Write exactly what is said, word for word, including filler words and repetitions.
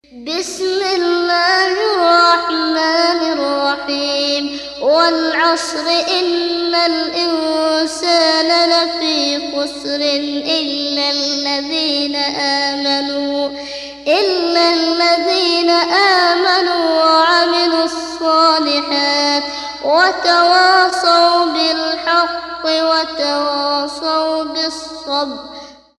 بسم الله الرحمن الرحيم والعصر إن الإنسان لفي خسر إلا الذين آمنوا إلا الذين آمنوا وعملوا الصالحات وتواصوا بالحق وتواصوا بالصبر